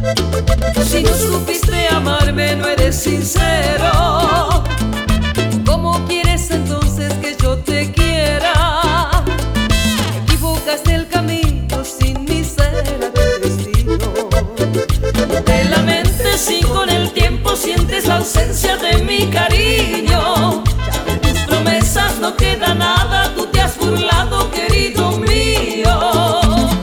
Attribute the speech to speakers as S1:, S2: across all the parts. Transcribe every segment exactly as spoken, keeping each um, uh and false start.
S1: Si no supiste amarme, no eres sincero. ¿Cómo quieres entonces que yo te quiera? Equivocaste el camino, sin mí será tu destino. No te lamentes si con el tiempo sientes la ausencia de mi cariño. Ya de tus promesas no queda nada, tú te has burlado, querido mío.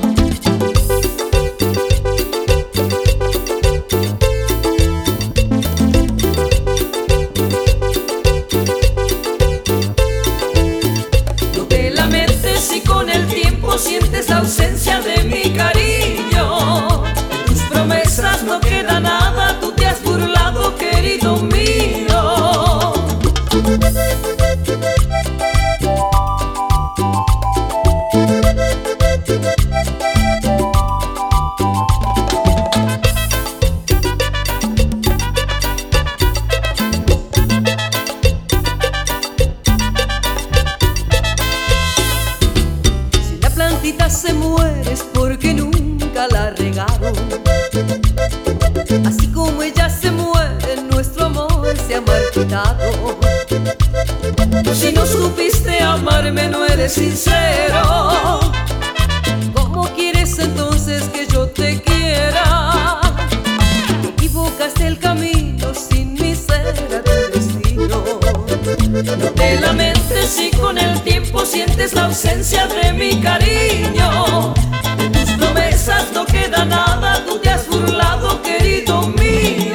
S1: Si con el tiempo sientes la ausencia de mi cariño, de tus promesas no queda nada, tú te has burlado, querido mío. Se muere es porque nunca la regaron. Así como ella se muere, nuestro amor se ha marchitado. Si no supiste amarme, no eres sincero. ¿Cómo quieres entonces que yo te quiera? Equivocaste el camino, sin mí será tu destino. No te lamentes si con el tiempo sientes la ausencia de mi cariño. De tus promesas no queda nada, tú te has burlado, querido mío.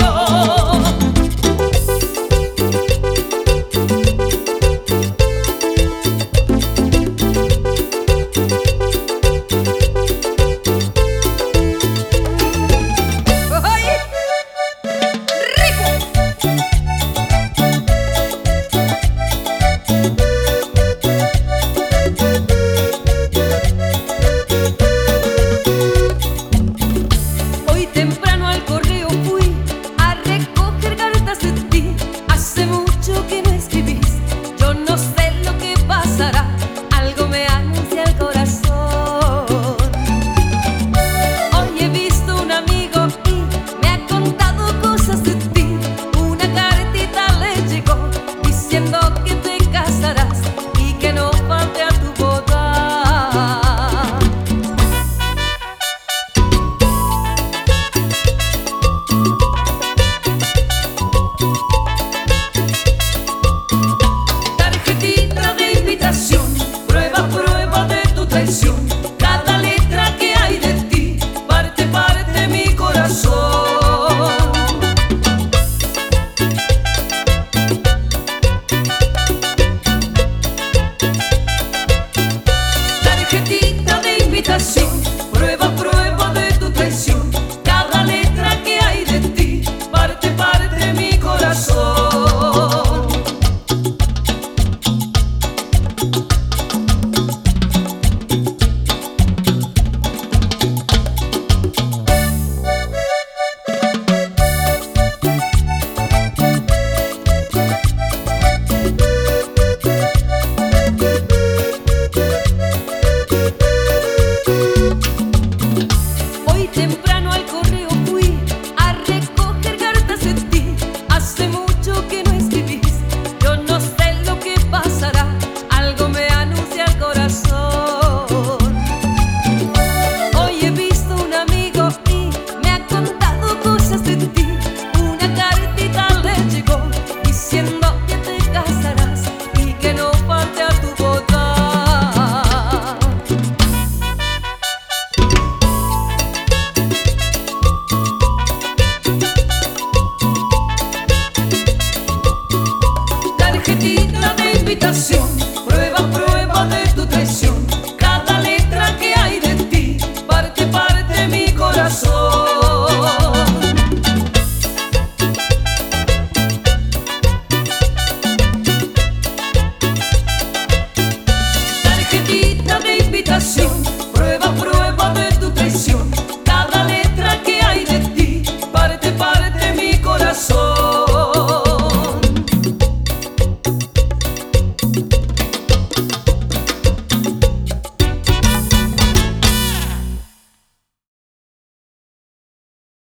S1: Algo me anuncia el corazón. Hoy he visto un amigo y me ha contado cosas de ti. Una cartita le llegó diciendo que te casarás y que no falte a tu boda. Tarjetita de invitación, prueba, prueba de tu traición.